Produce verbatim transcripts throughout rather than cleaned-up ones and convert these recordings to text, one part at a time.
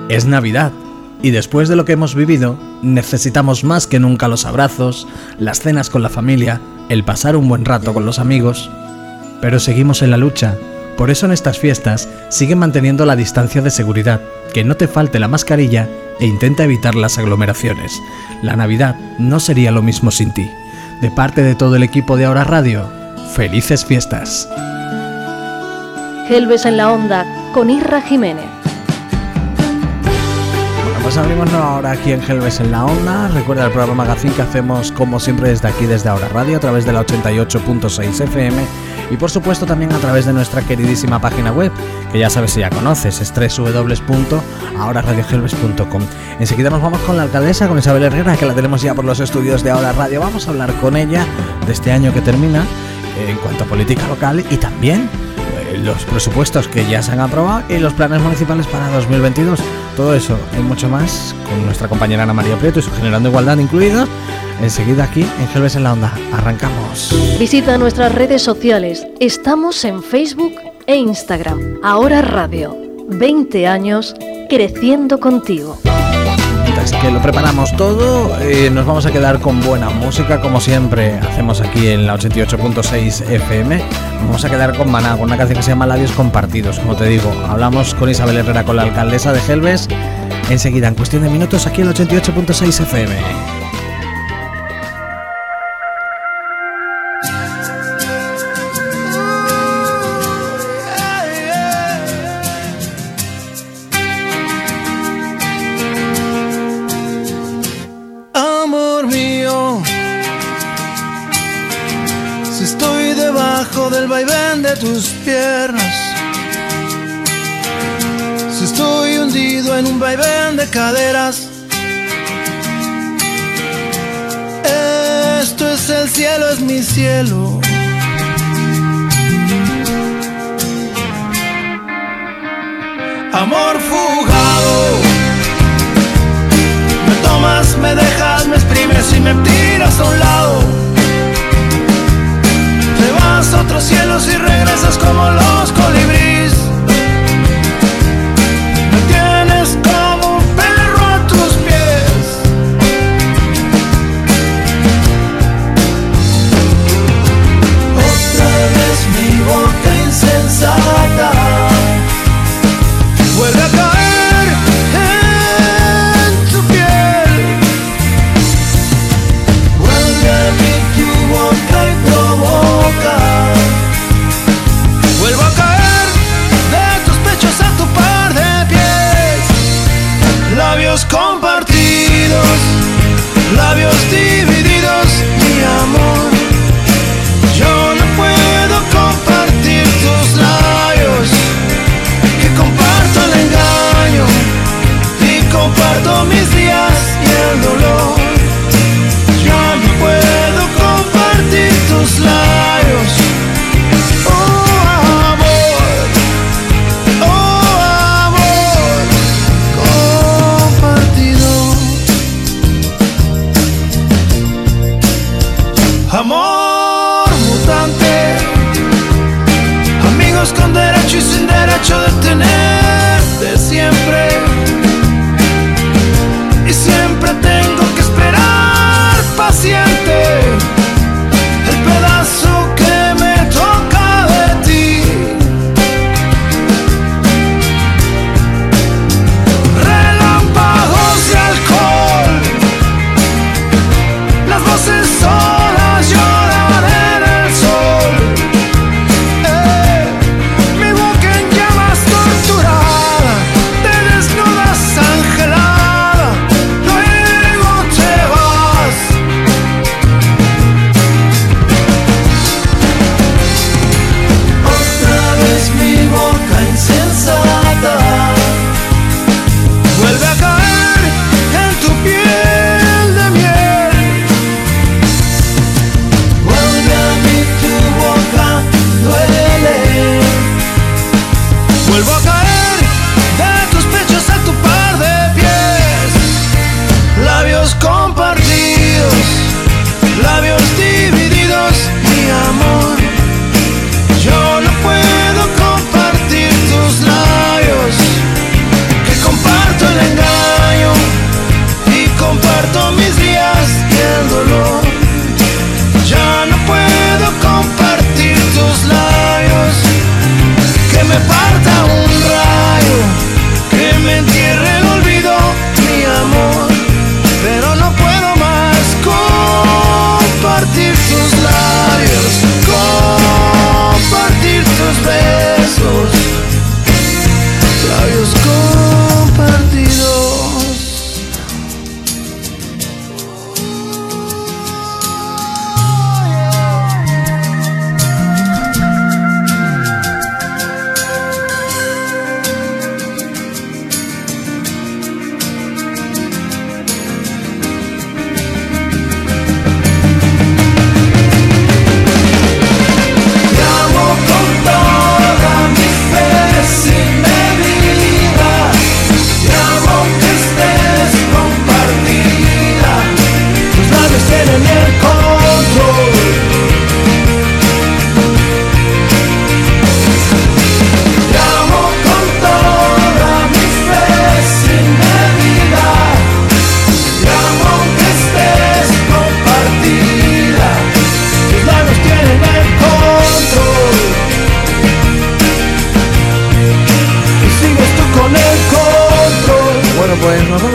Es Navidad, y después de lo que hemos vivido, necesitamos más que nunca los abrazos, las cenas con la familia, el pasar un buen rato con los amigos. Pero seguimos en la lucha, por eso en estas fiestas sigue manteniendo la distancia de seguridad, que no te falte la mascarilla e intenta evitar las aglomeraciones. La Navidad no sería lo mismo sin ti. De parte de todo el equipo de Ahora Radio, ¡felices fiestas! Gelbes en la Onda, con Irra Jiménez. Pues abrimos ahora aquí en Gelbes en la Onda. Recuerda el programa Magazine que hacemos como siempre desde aquí, desde Ahora Radio, a través de la ochenta y ocho punto seis F M y por supuesto también a través de nuestra queridísima página web, que ya sabes si ya conoces, es doble u doble u doble u punto ahora radio gelbes punto com. Enseguida nos vamos con la alcaldesa, con Isabel Herrera, que la tenemos ya por los estudios de Ahora Radio. Vamos a hablar con ella de este año que termina eh, en cuanto a política local y también eh, los presupuestos que ya se han aprobado y los planes municipales para dos mil veintidós. Todo eso y mucho más con nuestra compañera Ana María Prieto y su Generando Igualdad incluidos. Enseguida aquí en Gelbes en la Onda. Arrancamos. Visita nuestras redes sociales. Estamos en Facebook e Instagram. Ahora Radio. veinte años creciendo contigo. Mientras que lo preparamos todo, eh, nos vamos a quedar con buena música, como siempre hacemos aquí en la ochenta y ocho punto seis F M. Vamos a quedar con Maná, con una canción que se llama Labios Compartidos. Como te digo, hablamos con Isabel Herrera, con la alcaldesa de Gelbes, enseguida, en cuestión de minutos, aquí en la ochenta y ocho punto seis F M. Del vaivén de tus piernas, si estoy hundido en un vaivén de caderas, esto es el cielo, es mi cielo. Amor fugado, me tomas, me dejas, me exprimes y me tiras a un lado. Te vas a otros cielos y regresas como los colibríes. Me tienes como un perro a tus pies. Otra vez mi boca insensata vuelve a caer en tu piel. Vuelve a mí tu boca y provoca. Vuelvo a caer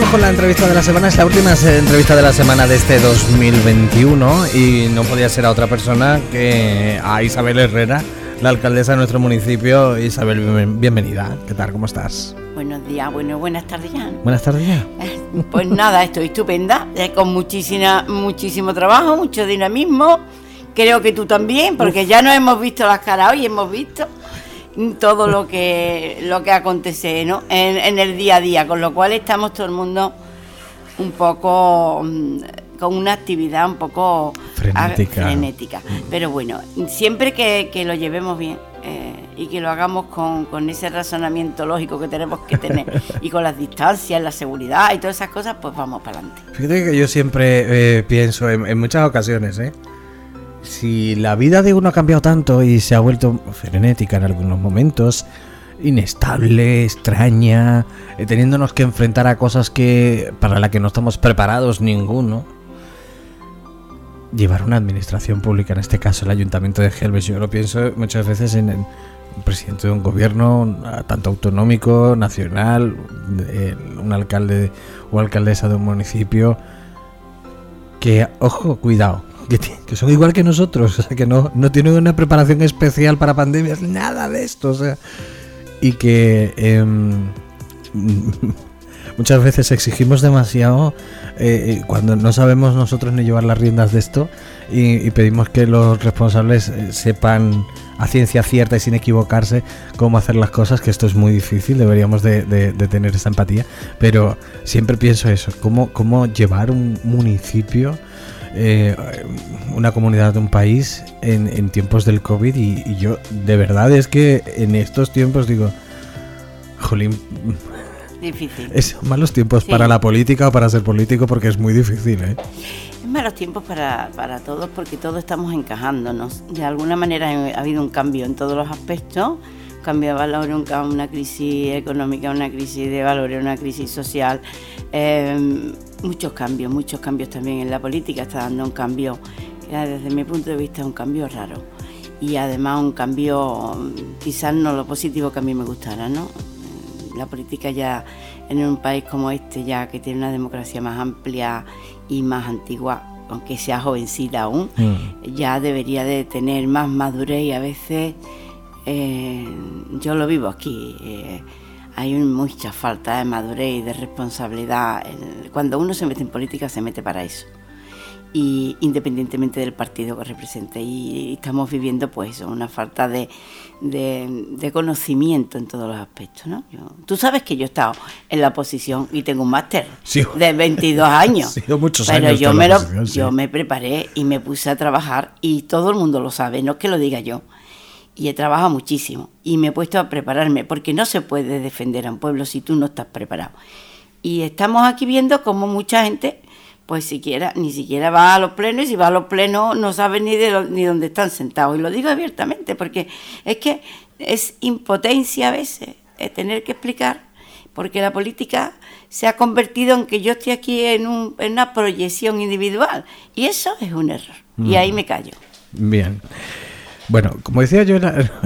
con la entrevista de la semana. Es la última entrevista de la semana de este dos mil veintiuno y no podía ser a otra persona que a Isabel Herrera, la alcaldesa de nuestro municipio. Isabel, bienvenida. ¿Qué tal? ¿Cómo estás? Buenos días, bueno, buenas tardes ya. Buenas tardes ya. Pues nada, estoy estupenda, eh, con muchísima, muchísimo trabajo, mucho dinamismo. Creo que tú también, porque ya no hemos visto las caras hoy, hemos visto todo lo que lo que acontece, ¿no? En, en el día a día, con lo cual estamos todo el mundo un poco con una actividad un poco frenética, a, frenética. Pero bueno, siempre que, que lo llevemos bien eh, y que lo hagamos con, con ese razonamiento lógico que tenemos que tener y con las distancias, la seguridad y todas esas cosas, pues vamos para adelante. Fíjate que yo siempre eh, pienso en, en muchas ocasiones, ¿eh? Si la vida de uno ha cambiado tanto y se ha vuelto frenética en algunos momentos, inestable, extraña, eh, teniéndonos que enfrentar a cosas que para las que no estamos preparados ninguno, llevar una administración pública, en este caso el Ayuntamiento de Gelbes, yo lo pienso muchas veces en el presidente de un gobierno, tanto autonómico, nacional, eh, un alcalde o alcaldesa de un municipio, que, ojo, cuidado, Que, que son igual que nosotros, o sea, que no, no tienen una preparación especial para pandemias, nada de esto, o sea, y que eh, muchas veces exigimos demasiado eh, cuando no sabemos nosotros ni llevar las riendas de esto y, y pedimos que los responsables sepan a ciencia cierta y sin equivocarse cómo hacer las cosas, que esto es muy difícil, deberíamos de, de, de tener esa empatía, pero siempre pienso eso, cómo, cómo llevar un municipio, Eh, una comunidad de un país en, en tiempos del COVID y, y yo de verdad es que en estos tiempos digo, jolín, difícil. Es malos tiempos sí. Para la política o para ser político, porque es muy difícil, ¿eh? Es malos tiempos para, para todos, porque todos estamos encajándonos. De alguna manera ha habido un cambio en todos los aspectos, un cambio de valores, un, una crisis económica, una crisis de valores, una crisis social, eh, muchos cambios, muchos cambios también en la política. Está dando un cambio, desde mi punto de vista, un cambio raro. Y además un cambio, quizás no lo positivo que a mí me gustara, ¿no? La política ya en un país como este, ya que tiene una democracia más amplia y más antigua, aunque sea jovencita aún, mm. ya debería de tener más madurez y a veces, eh, yo lo vivo aquí, eh, hay mucha falta de madurez y de responsabilidad. Cuando uno se mete en política se mete para eso, y independientemente del partido que represente, y estamos viviendo pues eso, una falta de, de, de conocimiento en todos los aspectos, ¿no? Yo, tú sabes que yo he estado en la oposición y tengo un máster sí. de veintidós años, sí, muchos pero años yo me lo, sí. yo me preparé y me puse a trabajar, y todo el mundo lo sabe, no es que lo diga yo. Y he trabajado muchísimo y me he puesto a prepararme, porque no se puede defender a un pueblo si tú no estás preparado. Y estamos aquí viendo cómo mucha gente, pues siquiera, ni siquiera va a los plenos, y si va a los plenos no sabe ni de lo, ni dónde están sentados. Y lo digo abiertamente, porque es que es impotencia a veces es tener que explicar, porque la política se ha convertido en que yo estoy aquí en, un, en una proyección individual, y eso es un error. Mm. Y ahí me callo. Bien. Bueno, como decía yo,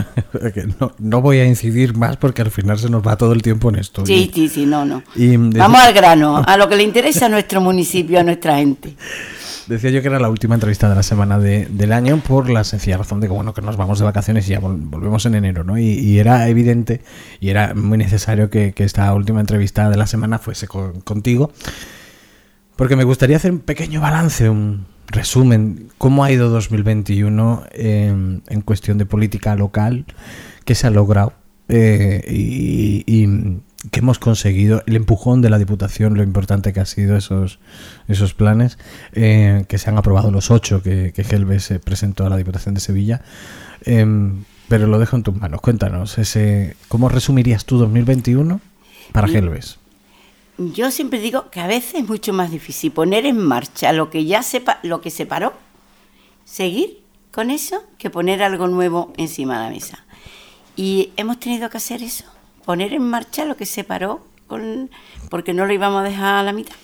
no, no voy a incidir más porque al final se nos va todo el tiempo en esto. Sí, sí, sí, no, no. Y, Vamos decía, al grano, a lo que le interesa a nuestro municipio, a nuestra gente. Decía yo que era la última entrevista de la semana de, del año, por la sencilla razón de que, bueno, que nos vamos de vacaciones y ya volvemos en enero, ¿no? Y, y era evidente y era muy necesario que, que esta última entrevista de la semana fuese con, contigo, porque me gustaría hacer un pequeño balance, un resumen, cómo ha ido dos mil veintiuno eh, en cuestión de política local, qué se ha logrado eh, y, y qué hemos conseguido, el empujón de la Diputación, lo importante que ha sido esos esos planes, eh, que se han aprobado los ocho que, que Gelbes presentó a la Diputación de Sevilla, eh, pero lo dejo en tus manos. Cuéntanos, ese, ¿cómo resumirías tú dos mil veintiuno para Gelbes? Yo siempre digo que a veces es mucho más difícil poner en marcha lo que ya sepa, lo que se paró, seguir con eso, que poner algo nuevo encima de la mesa. Y hemos tenido que hacer eso, poner en marcha lo que se paró, con, porque no lo íbamos a dejar a la mitad.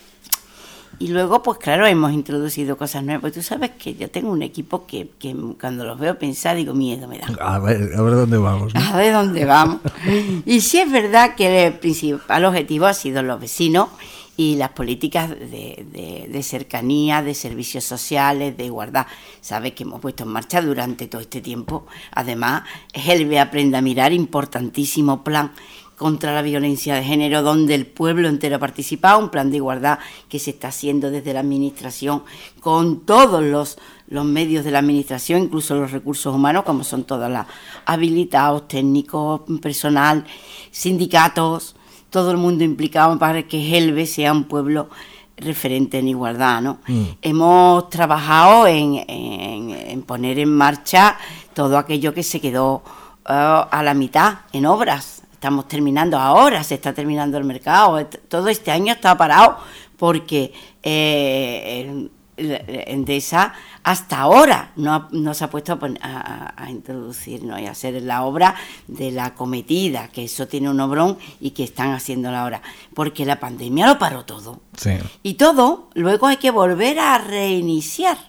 Y luego, pues claro, hemos introducido cosas nuevas. Pues tú sabes que yo tengo un equipo que, que cuando los veo pensar, digo, miedo me da. A ver, a ver dónde vamos, ¿no? A ver dónde vamos. Y sí es verdad que el principal objetivo ha sido los vecinos y las políticas de, de, de cercanía, de servicios sociales, de igualdad. Sabes que hemos puesto en marcha durante todo este tiempo. Además, Gelbe Aprende a Mirar, importantísimo plan contra la violencia de género, donde el pueblo entero ha participado, un plan de igualdad que se está haciendo desde la administración con todos los, los medios de la administración, incluso los recursos humanos, como son todas las habilitados, técnicos, personal, sindicatos, todo el mundo implicado para que Gelbe sea un pueblo referente en igualdad, ¿no? Mm. Hemos trabajado en, en, en poner en marcha todo aquello que se quedó uh, a la mitad en obras. Estamos terminando ahora, se está terminando el mercado. Todo este año está parado porque eh, Endesa hasta ahora no, ha, no se ha puesto a, a, a introducir, ¿no? y a hacer la obra de la acometida, que eso tiene un obrón y que están haciendo la obra, porque la pandemia lo paró todo. Sí. Y todo, luego hay que volver a reiniciar.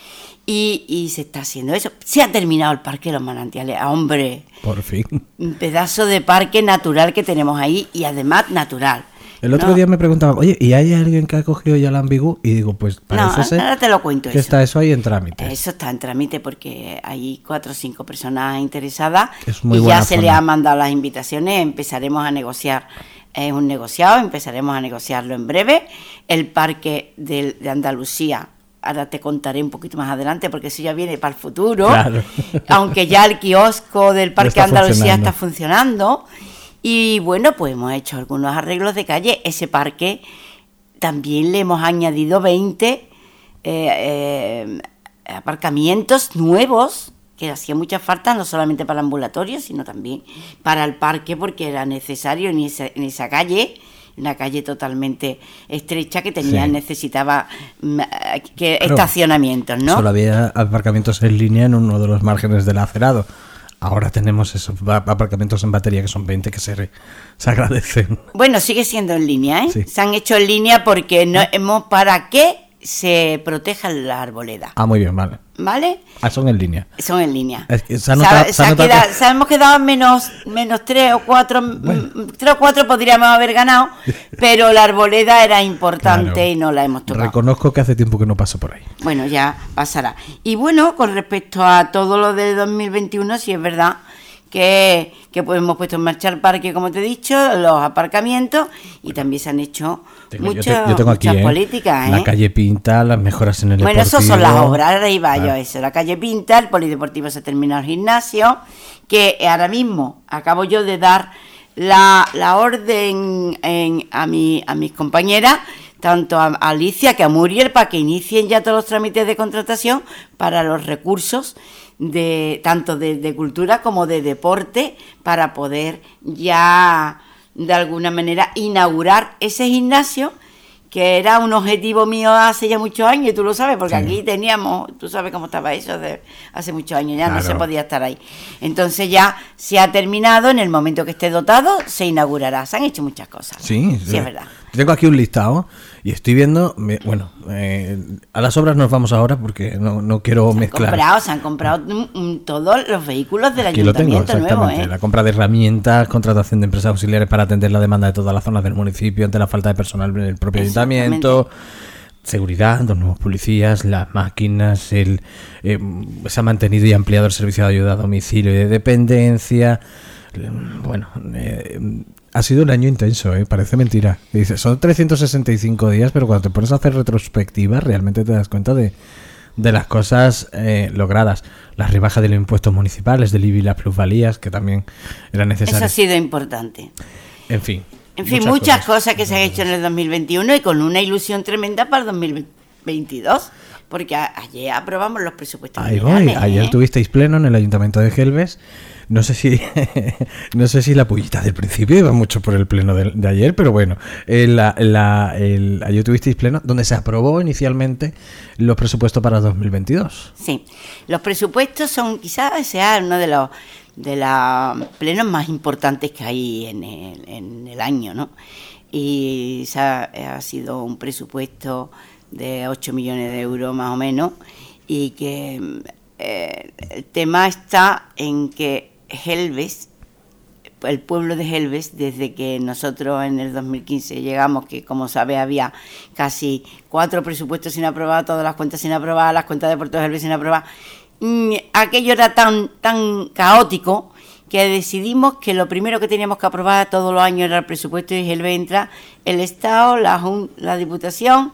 Y, y se está haciendo eso. Se ha terminado el Parque de los Manantiales. ¡Hombre! Por fin. Un pedazo de parque natural que tenemos ahí, y además natural. El otro ¿no? día me preguntaban, oye, ¿y hay alguien que ha cogido ya el Ambigú? Y digo, pues parece no, ser ahora te lo cuento que eso. está eso ahí en trámite. Eso está en trámite porque hay cuatro o cinco personas interesadas. Es muy y buena ya se zona. le han mandado las invitaciones. Empezaremos a negociar. Es un negociado, empezaremos a negociarlo en breve. El Parque de, de Andalucía, ahora te contaré un poquito más adelante porque eso ya viene para el futuro, claro. Aunque ya el kiosco del Parque está Andalucía funcionando. está funcionando. Y bueno, pues hemos hecho algunos arreglos de calle. Ese parque también le hemos añadido veinte eh, eh, aparcamientos nuevos, que hacía mucha falta, no solamente para el ambulatorio, sino también para el parque, porque era necesario en esa, en esa calle, una calle totalmente estrecha que tenía, sí. necesitaba que Claro. estacionamientos, ¿no? Solo había aparcamientos en línea en uno de los márgenes del acerado. Ahora tenemos esos aparcamientos en batería, que son veinte, que se, re, se agradecen. Bueno, sigue siendo en línea, ¿eh? Sí. Se han hecho en línea porque no hemos para que se proteja la arboleda. Ah, muy bien, vale. ¿Vale? Ah, son en línea. Son en línea. Es que se ha notado- se, se ha ha notado quedado- que- se hemos quedado menos, menos tres o cuatro, Bueno. mm, tres o cuatro podríamos haber ganado, pero la arboleda era importante Claro. y no la hemos tocado. Reconozco que hace tiempo que no paso por ahí. Bueno, ya pasará. Y bueno, con respecto a todo lo de dos mil veintiuno, sí es verdad que, que pues hemos puesto en marcha el parque, como te he dicho, los aparcamientos, y también se han hecho Tengo- yo muchas, te- yo tengo aquí, muchas ¿eh? políticas. La ¿eh? calle Pinta, las mejoras en el Bueno, deportivo. eso son las obras, ahora iba yo Ah. a eso. La calle Pinta, el polideportivo se ha terminado el gimnasio, que ahora mismo acabo yo de dar la, la orden en, a, mi, a mis compañeras, tanto a Alicia que a Muriel, para que inicien ya todos los trámites de contratación para los recursos de tanto de, de cultura como de deporte, para poder ya de alguna manera inaugurar ese gimnasio, que era un objetivo mío hace ya muchos años, y tú lo sabes, porque Sí. aquí teníamos, tú sabes cómo estaba eso de hace muchos años, ya Claro. no se podía estar ahí. Entonces ya se ha terminado, en el momento que esté dotado, se inaugurará. Se han hecho muchas cosas. Sí, Sí, es verdad. Tengo aquí un listado y estoy viendo, me- bueno, eh, a las obras nos vamos ahora porque no, no quiero Se han mezclar. comprado, se han comprado mm, mm, todos los vehículos del Aquí lo tengo, ayuntamiento nuevo, exactamente. ¿eh? La compra de herramientas, contratación de empresas auxiliares para atender la demanda de todas las zonas del municipio ante la falta de personal en el propio ayuntamiento. Seguridad, dos nuevos policías, las máquinas, el eh, se ha mantenido y ampliado el servicio de ayuda a domicilio y de dependencia. Bueno, eh, ha sido un año intenso, ¿eh? Parece mentira. Dices, son trescientos sesenta y cinco días, pero cuando te pones a hacer retrospectiva, realmente te das cuenta de, de las cosas eh, logradas. La rebaja de los impuestos municipales, del I B I y las plusvalías, que también eran Eso ha necesarias. sido importante. En fin. En fin, muchas, cosas que se han hecho en el dos mil veintiuno y con una ilusión tremenda para el dos mil veintidós, porque a- ayer aprobamos los presupuestos Ahí voy. generales, Ayer ¿eh? tuvisteis pleno en el Ayuntamiento de Gelbes. No sé si no sé si la pullita del principio iba mucho por el pleno de, de ayer, pero bueno, el, la, la- el- ayer tuvisteis pleno donde se aprobó inicialmente los presupuestos para dos mil veintidós. Sí, los presupuestos son quizás sea uno de los de los plenos más importantes que hay en el, en el año, ¿no? Y se ha, ha sido un presupuesto de ocho millones de euros más o menos, y que eh, el tema está en que Gelbes el pueblo de Gelbes, desde que nosotros en el dos mil quince llegamos, que como sabes había casi cuatro presupuestos sin aprobar, todas las cuentas sin aprobar, las cuentas de Puerto de Gelbes sin aprobar, mmm, aquello era tan, tan caótico que decidimos que lo primero que teníamos que aprobar todos los años era el presupuesto, y Gelbes entra el Estado, la, la Diputación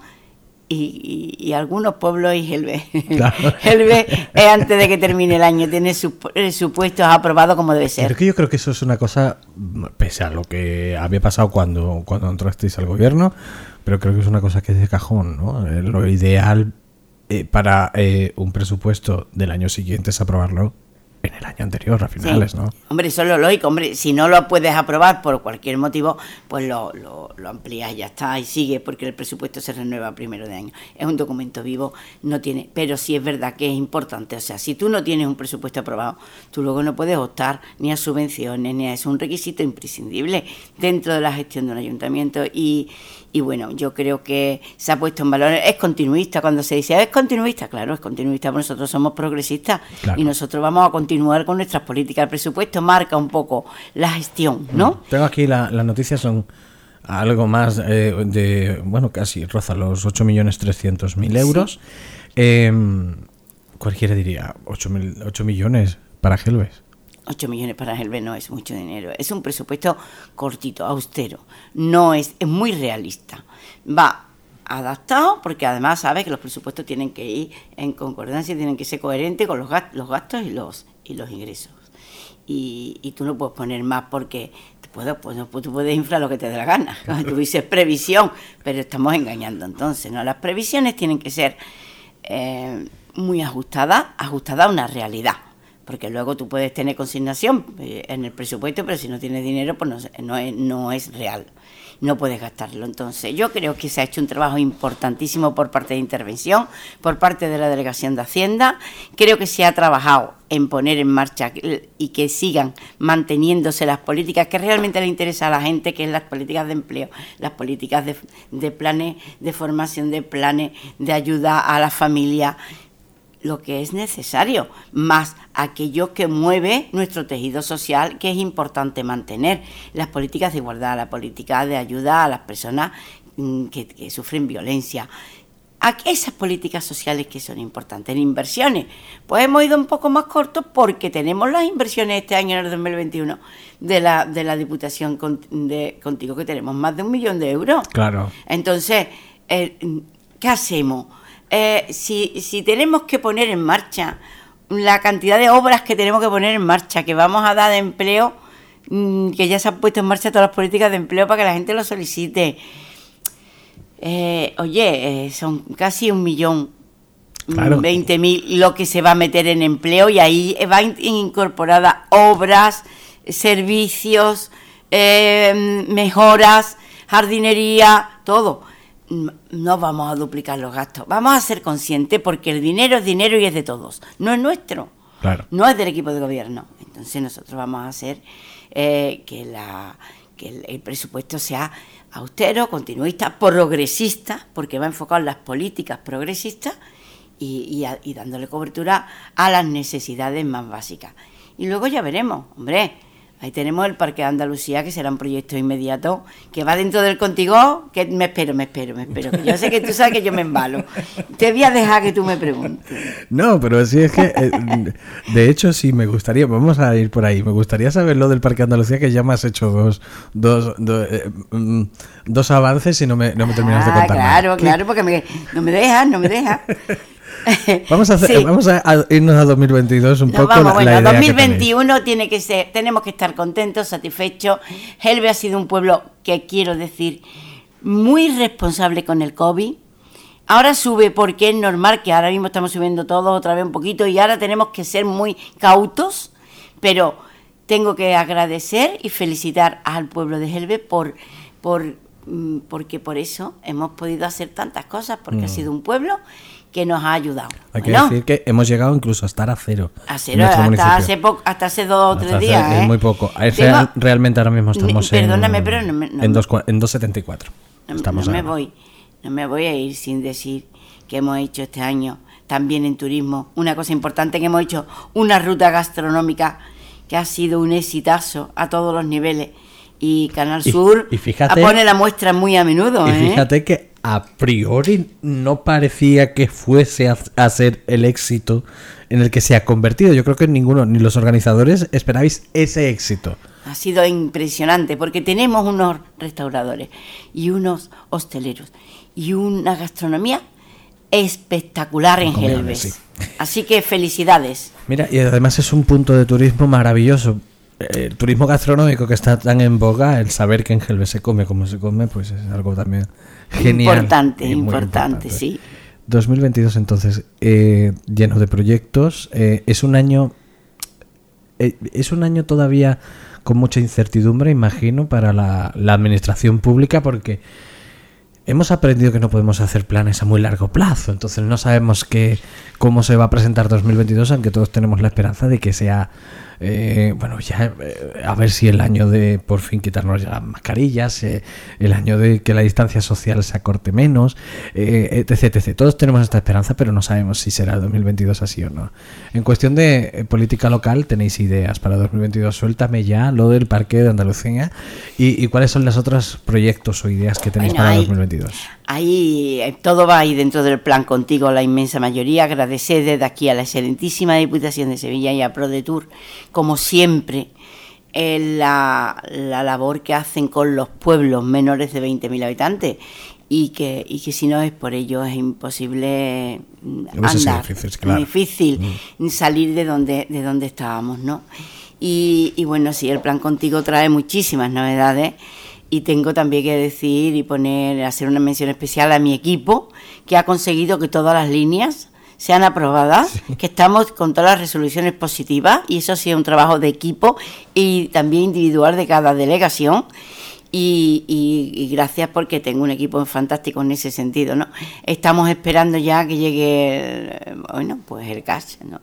y, y, y algunos pueblos y Gelbes. Claro. Gelbes es antes de que termine el año, tiene sus presupuestos aprobados como debe ser. Pero que yo creo que eso es una cosa, pese a lo que había pasado cuando, cuando entrasteis al gobierno, pero creo que es una cosa que es de cajón, ¿no? Lo ideal eh, para eh, un presupuesto del año siguiente es aprobarlo en el año anterior, a finales, sí. ¿no? Hombre, eso es lo lógico, hombre, si no lo puedes aprobar por cualquier motivo, pues lo, lo, lo amplías y ya está, y sigue, porque el presupuesto se renueva primero de año. Es un documento vivo, no tiene, pero sí es verdad que es importante, o sea, si tú no tienes un presupuesto aprobado, tú luego no puedes optar ni a subvenciones, ni a eso, es un requisito imprescindible dentro de la gestión de un ayuntamiento, y, y bueno, yo creo que se ha puesto en valor, es continuista, cuando se dice, es continuista, claro, es continuista, porque nosotros somos progresistas, claro. Y nosotros vamos a continuar continuar con nuestras políticas. El presupuesto marca un poco la gestión, ¿no? Tengo aquí la, las noticias, son algo más eh, de, bueno, casi roza los ocho millones trescientos mil euros. Sí. Eh, cualquiera diría, ocho millones para Gelbes. ocho millones para Gelbes no es mucho dinero. Es un presupuesto cortito, austero. No es, es muy realista. Va adaptado, porque además sabes que los presupuestos tienen que ir en concordancia, tienen que ser coherentes con los gastos, los gastos y los y los ingresos. Y, y tú no puedes poner más porque tú puedes, pues, tú puedes inflar lo que te dé la gana. Tú dices previsión, pero estamos engañando. Entonces, no, las previsiones tienen que ser eh, muy ajustadas, ajustadas a una realidad. Porque luego tú puedes tener consignación en el presupuesto, pero si no tienes dinero, pues no, no, es, no es real. No puedes gastarlo. Entonces, yo creo que se ha hecho un trabajo importantísimo por parte de Intervención, por parte de la Delegación de Hacienda. Creo que se ha trabajado en poner en marcha y que sigan manteniéndose las políticas que realmente le interesa a la gente, que es las políticas de empleo, las políticas de, de planes de formación, de planes de ayuda a la familia, lo que es necesario, más aquello que mueve nuestro tejido social, que es importante mantener, las políticas de igualdad, la política de ayuda a las personas que, que sufren violencia. Aquí esas políticas sociales que son importantes. En inversiones, pues hemos ido un poco más cortos porque tenemos las inversiones este año, en el dos mil veintiuno, de la, de la Diputación con, de, contigo, que tenemos más de un millón de euros. Claro. Entonces, eh, ¿qué hacemos? Eh, si, si tenemos que poner en marcha la cantidad de obras que tenemos que poner en marcha, que vamos a dar de empleo, mmm, que ya se han puesto en marcha todas las políticas de empleo para que la gente lo solicite. Eh, oye, eh, son casi un millón, claro. veinte mil lo que se va a meter en empleo, y ahí va in- incorporada obras, servicios, eh, mejoras, jardinería, todo. No vamos a duplicar los gastos, vamos a ser conscientes, porque el dinero es dinero y es de todos, no es nuestro, claro. No es del equipo de gobierno. Entonces nosotros vamos a hacer eh, que, la, que el, el presupuesto sea austero, continuista, progresista, porque va enfocado en las políticas progresistas y, y, a, y dándole cobertura a las necesidades más básicas. Y luego ya veremos, hombre. Ahí tenemos el Parque de Andalucía, que será un proyecto inmediato, que va dentro del Contigo, que me espero, me espero, me espero. Que yo sé que tú sabes que yo me embalo. Te voy a dejar que tú me preguntes. No, pero sí es que, eh, de hecho, sí me gustaría, vamos a ir por ahí, me gustaría saber lo del Parque de Andalucía, que ya me has hecho dos dos, dos, eh, dos avances y no me, no me terminas ah, de contar claro, nada. Claro, porque me, no me dejas, no me dejas. Vamos a, hacer, sí. vamos a, a irnos a dos mil veintidós un no, poco. Vamos, la, bueno, la idea dos mil veintiuno que tiene que ser, tenemos que estar contentos, satisfechos. Gelbes ha sido un pueblo que, quiero decir, muy responsable con el COVID. Ahora sube porque es normal, que ahora mismo estamos subiendo todos otra vez un poquito, y ahora tenemos que ser muy cautos, pero tengo que agradecer y felicitar al pueblo de Gelbes por, por, porque por eso hemos podido hacer tantas cosas, porque mm. ha sido un pueblo que nos ha ayudado. Hay bueno, que decir que hemos llegado incluso a estar a cero. A cero, hasta hace, po- hasta hace dos o tres hace, días. Es ¿eh? muy poco. Es Tengo, real, realmente ahora mismo estamos perdóname, en, pero no me, no, en, dos, en dos setenta y cuatro. No, estamos no me voy, no me voy a ir sin decir que hemos hecho este año también en turismo una cosa importante, que hemos hecho una ruta gastronómica que ha sido un exitazo a todos los niveles. Y Canal y, Sur y fíjate, pone la muestra muy a menudo. Y ¿eh? fíjate que a priori no parecía que fuese a, a ser el éxito en el que se ha convertido. Yo creo que ninguno, ni los organizadores, esperabais ese éxito. Ha sido impresionante porque tenemos unos restauradores y unos hosteleros y una gastronomía espectacular en Gelbes. Sí. Así que felicidades. Mira, y además es un punto de turismo maravilloso. El turismo gastronómico que está tan en boga, el saber que en Gelbes se come como se come, pues es algo también genial. Importante, importante, importante, sí. dos mil veintidós entonces, eh, lleno de proyectos. Eh, es un año, eh, es un año todavía con mucha incertidumbre, imagino, para la, la administración pública, porque hemos aprendido que no podemos hacer planes a muy largo plazo. Entonces no sabemos qué, cómo se va a presentar dos mil veintidós, aunque todos tenemos la esperanza de que sea... Eh, bueno, ya eh, a ver si el año de por fin quitarnos ya las mascarillas, eh, el año de que la distancia social se acorte menos, eh, etc, etc. Todos tenemos esta esperanza, pero no sabemos si será el dos mil veintidós así o no. En cuestión de eh, política local, ¿tenéis ideas para dos mil veintidós? Suéltame ya lo del Parque de Andalucía y, y cuáles son los otros proyectos o ideas que tenéis bueno, para hay, dos mil veintidós. Ahí todo va ahí dentro del plan contigo, la inmensa mayoría. Agradecer desde aquí a la excelentísima Diputación de Sevilla y a ProDetour, como siempre, eh, la, la labor que hacen con los pueblos menores de veinte mil habitantes y que, y que si no es por ello es imposible andar, difícil, claro. difícil mm. salir de donde, de donde estábamos, ¿no? Y, y bueno, sí, el plan contigo trae muchísimas novedades. Y tengo también que decir y poner, hacer una mención especial a mi equipo, que ha conseguido que todas las líneas sean aprobadas, sí. que estamos con todas las resoluciones positivas, y eso sí es un trabajo de equipo y también individual de cada delegación. Y, y, y gracias porque tengo un equipo fantástico en ese sentido, ¿no? Estamos esperando ya que llegue, el, bueno, pues el cash, ¿no?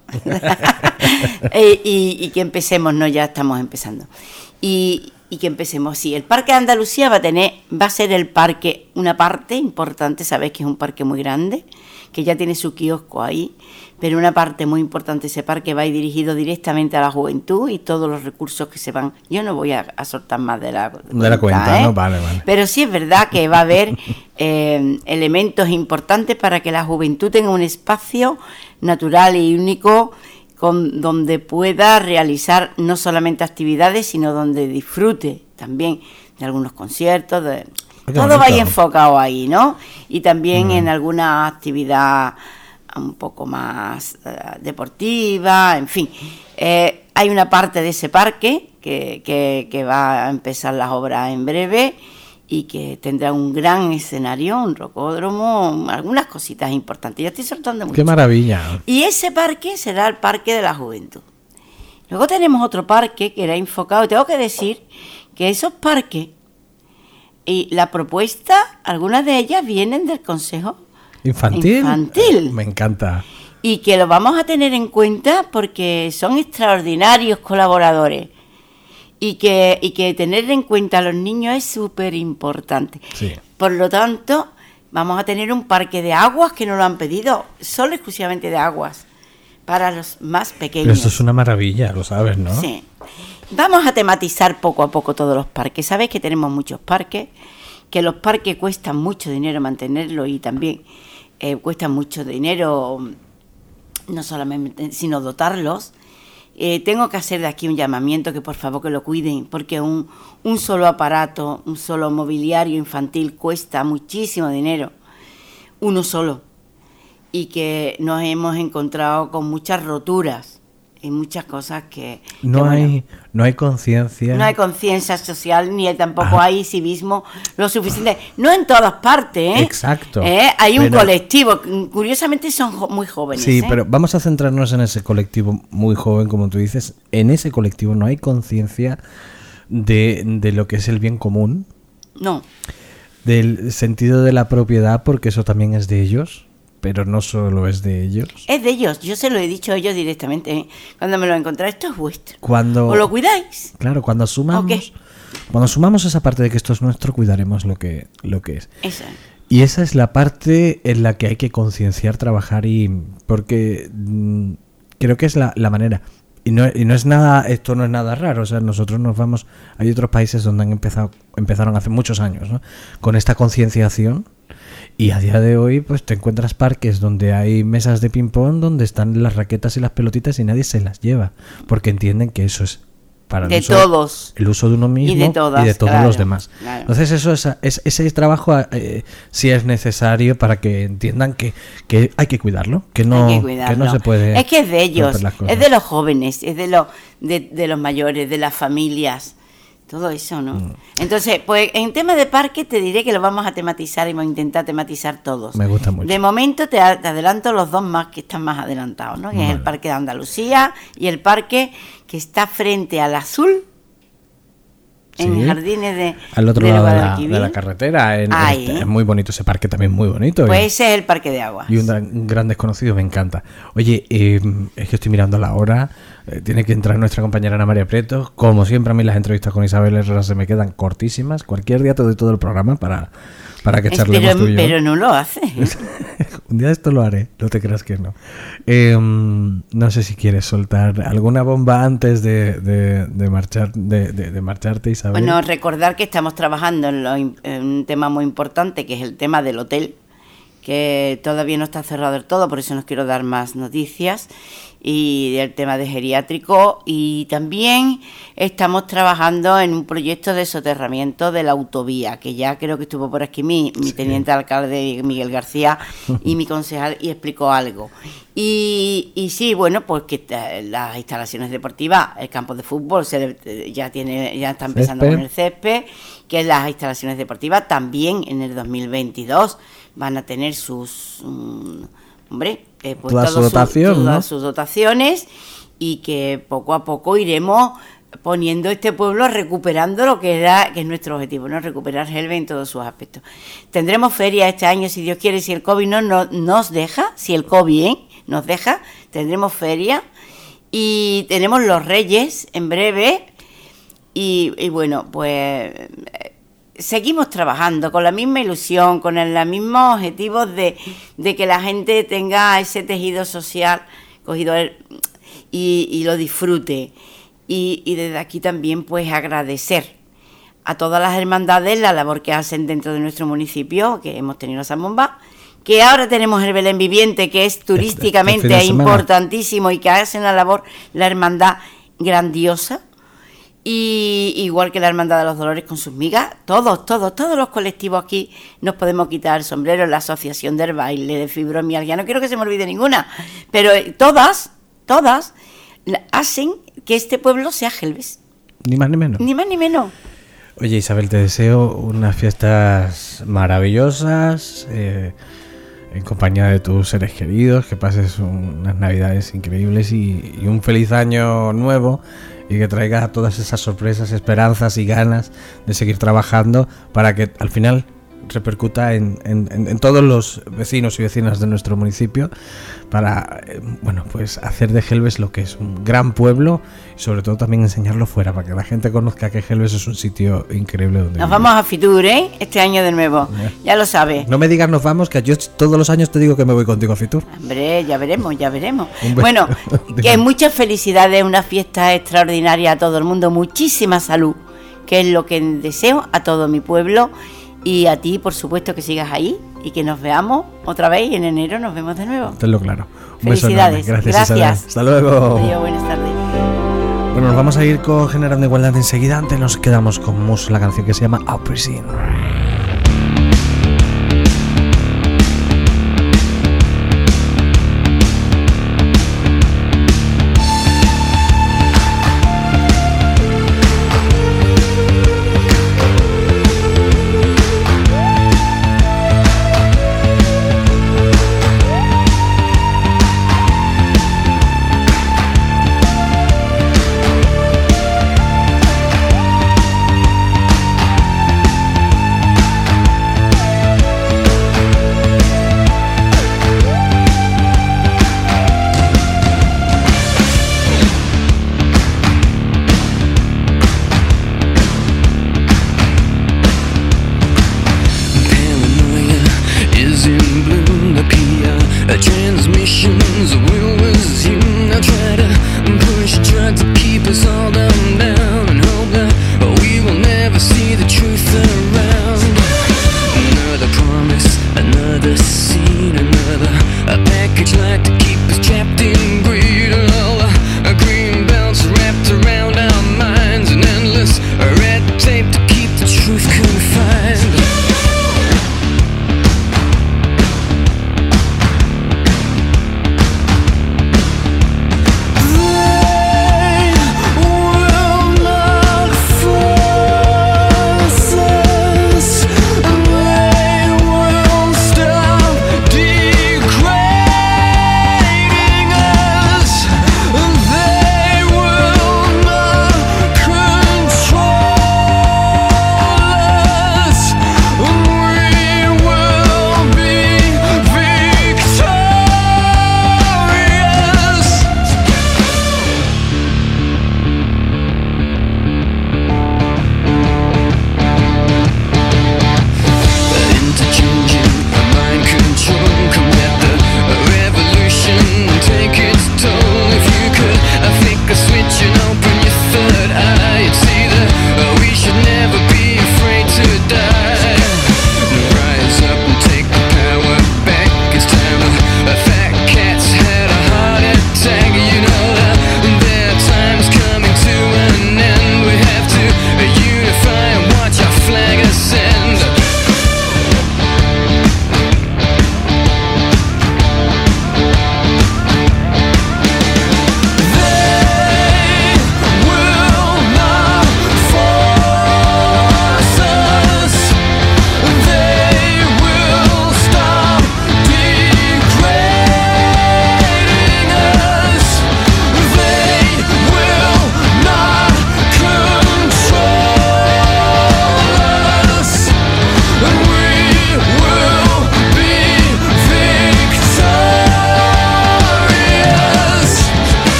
y, y, y que empecemos, ¿no? Ya estamos empezando. Y... Y que empecemos, sí, el Parque de Andalucía va a tener, va a ser el parque, una parte importante, sabéis que es un parque muy grande, que ya tiene su kiosco ahí, pero una parte muy importante de ese parque va a ir dirigido directamente a la juventud y todos los recursos que se van, yo no voy a, a soltar más de la, de de la cuenta, cuenta ¿eh? ¿no? Vale, vale. Pero sí es verdad que va a haber eh, elementos importantes para que la juventud tenga un espacio natural y único, con donde pueda realizar no solamente actividades, sino donde disfrute también de algunos conciertos, de, todo va ahí enfocado ahí, ¿no? Y también mm. en alguna actividad un poco más uh, deportiva, en fin. Eh, hay una parte de ese parque que, que, que va a empezar las obras en breve y que tendrá un gran escenario, un rocódromo, algunas cositas importantes. Ya estoy soltando mucho. ¡Qué maravilla! Y ese parque será el Parque de la Juventud. Luego tenemos otro parque que era enfocado, tengo que decir que esos parques y la propuesta, algunas de ellas vienen del Consejo Infantil. Infantil. Me encanta. Y que lo vamos a tener en cuenta porque son extraordinarios colaboradores. Y que, y que tener en cuenta a los niños es súper importante. Sí. Por lo tanto, vamos a tener un parque de aguas que nos lo han pedido, solo exclusivamente de aguas, para los más pequeños. Pero esto es una maravilla, lo sabes, ¿no? Sí. Vamos a tematizar poco a poco todos los parques. Sabéis que tenemos muchos parques, que los parques cuestan mucho dinero mantenerlos y también eh, cuestan mucho dinero, no solamente, sino dotarlos. Eh, tengo que hacer de aquí un llamamiento que por favor que lo cuiden, porque un, un solo aparato, un solo mobiliario infantil cuesta muchísimo dinero, uno solo, y que nos hemos encontrado con muchas roturas y muchas cosas que... No que, hay bueno, no hay conciencia. No hay conciencia social, ni tampoco ah. hay civismo lo suficiente. No en todas partes, ¿eh? Exacto. ¿Eh? Hay un pero, colectivo, curiosamente son jo- muy jóvenes. Sí, ¿eh? pero vamos a centrarnos en ese colectivo muy joven, como tú dices. En ese colectivo no hay conciencia de, de lo que es el bien común. No. Del sentido de la propiedad, porque eso también es de ellos. Pero no solo es de ellos. Es de ellos, yo se lo he dicho a ellos directamente, ¿eh? Cuando me lo encontré, esto es vuestro. Cuando, ¿O lo cuidáis? Claro, cuando sumamos, cuando sumamos esa parte de que esto es nuestro, cuidaremos lo que, lo que es. Esa. Y esa es la parte en la que hay que concienciar, trabajar y... Porque mmm, creo que es la, la manera. y no, y no es nada, esto no es nada raro, o sea, nosotros nos vamos, hay otros países donde han empezado, empezaron hace muchos años, ¿no? Con esta concienciación, y a día de hoy pues te encuentras parques donde hay mesas de ping pong donde están las raquetas y las pelotitas y nadie se las lleva, porque entienden que eso es para el de uso, todos el uso de uno mismo y de, todas, y de todos claro, los demás. Claro. Entonces eso es, es ese trabajo eh, sí es necesario para que entiendan que, que hay que cuidarlo, que no, hay que cuidarlo. que no se puede. Es que es de ellos, es de los jóvenes, es de los de, de los mayores, de las familias. Todo eso, ¿no? Mm. Entonces, pues en tema de parque te diré que lo vamos a tematizar y vamos a intentar tematizar todos. Me gusta mucho. De momento te, te adelanto los dos más que están más adelantados, ¿no? Que vale. Es el Parque de Andalucía y el parque que está frente al Azul, sí. En jardines de al otro de lado de la, de la carretera. En, en, es muy bonito ese parque, también muy bonito. Pues y, ese es el Parque de Aguas. Y un, un gran desconocido, me encanta. Oye, eh, es que estoy mirando la hora. Eh, tiene que entrar nuestra compañera Ana María Prieto. Como siempre, a mí las entrevistas con Isabel Herrera se me quedan cortísimas. Cualquier día te doy todo el programa para, para que charlemos tú y yo. Pero no lo hace. Un día esto lo haré, no te creas que no. Eh, no sé si quieres soltar alguna bomba antes de, de, de, marchar, de, de, de marcharte, Isabel. Bueno, recordar que estamos trabajando en, lo, en un tema muy importante, que es el tema del hotel, que todavía no está cerrado del todo, por eso no quiero dar más noticias, y del tema de geriátrico, y también estamos trabajando en un proyecto de soterramiento de la autovía, que ya creo que estuvo por aquí mi, mi sí. teniente alcalde Miguel García y mi concejal y explicó algo. Y, y sí, bueno, pues que las instalaciones deportivas, el campo de fútbol se, ya tiene ya está empezando césped. Con el césped, que las instalaciones deportivas también en el dos mil veintidós van a tener sus... Um, hombre, eh, pues toda su dotación, su, todas ¿no? sus dotaciones, y que poco a poco iremos poniendo este pueblo, recuperando lo que era que es nuestro objetivo, no recuperar Gelbe en todos sus aspectos. Tendremos feria este año, si Dios quiere, si el COVID no, no nos deja, si el COVID ¿eh? nos deja, tendremos feria, y tenemos los Reyes en breve, y, y bueno, pues... seguimos trabajando con la misma ilusión, con el, los mismos objetivos de, de que la gente tenga ese tejido social cogido el, y, y lo disfrute. Y, y desde aquí también pues agradecer a todas las hermandades la labor que hacen dentro de nuestro municipio, que hemos tenido San Bomba, que ahora tenemos el Belén Viviente, que es turísticamente este, este importantísimo y que hace una labor, la hermandad grandiosa. Y igual que la Hermandad de los Dolores con sus migas, todos, todos, todos los colectivos aquí nos podemos quitar el sombrero, la Asociación del Baile, de Fibromialgia, no quiero que se me olvide ninguna, pero todas, todas hacen que este pueblo sea Gelbes. Ni más ni menos. Ni más ni menos. Oye, Isabel, te deseo unas fiestas maravillosas, eh, en compañía de tus seres queridos, que pases unas navidades increíbles y, y un feliz año nuevo, y que traiga todas esas sorpresas, esperanzas y ganas de seguir trabajando para que al final repercuta en, en, en todos los vecinos y vecinas de nuestro municipio, para eh, bueno, pues hacer de Gelbes lo que es un gran pueblo, y sobre todo también enseñarlo fuera, para que la gente conozca que Gelbes es un sitio increíble donde nos vivir. Vamos a Fitur, ¿eh? Este año de nuevo, yeah. Ya lo sabes. No me digas nos vamos, que yo todos los años te digo que me voy contigo a Fitur. Hombre, ya veremos, ya veremos. Bueno, que muchas felicidades, una fiesta extraordinaria a todo el mundo, muchísima salud, que es lo que deseo a todo mi pueblo. Y a ti, por supuesto, que sigas ahí y que nos veamos otra vez, y en enero nos vemos de nuevo. Tenlo claro. Un felicidades. Beso enorme. Gracias, Gracias. Isabel. Hasta luego. Adiós, buenas tardes. Bueno, nos vamos a ir con Generando Igualdad enseguida. Antes nos quedamos con Mus, la canción que se llama Uprising. Transmissions will resume. I try to push, try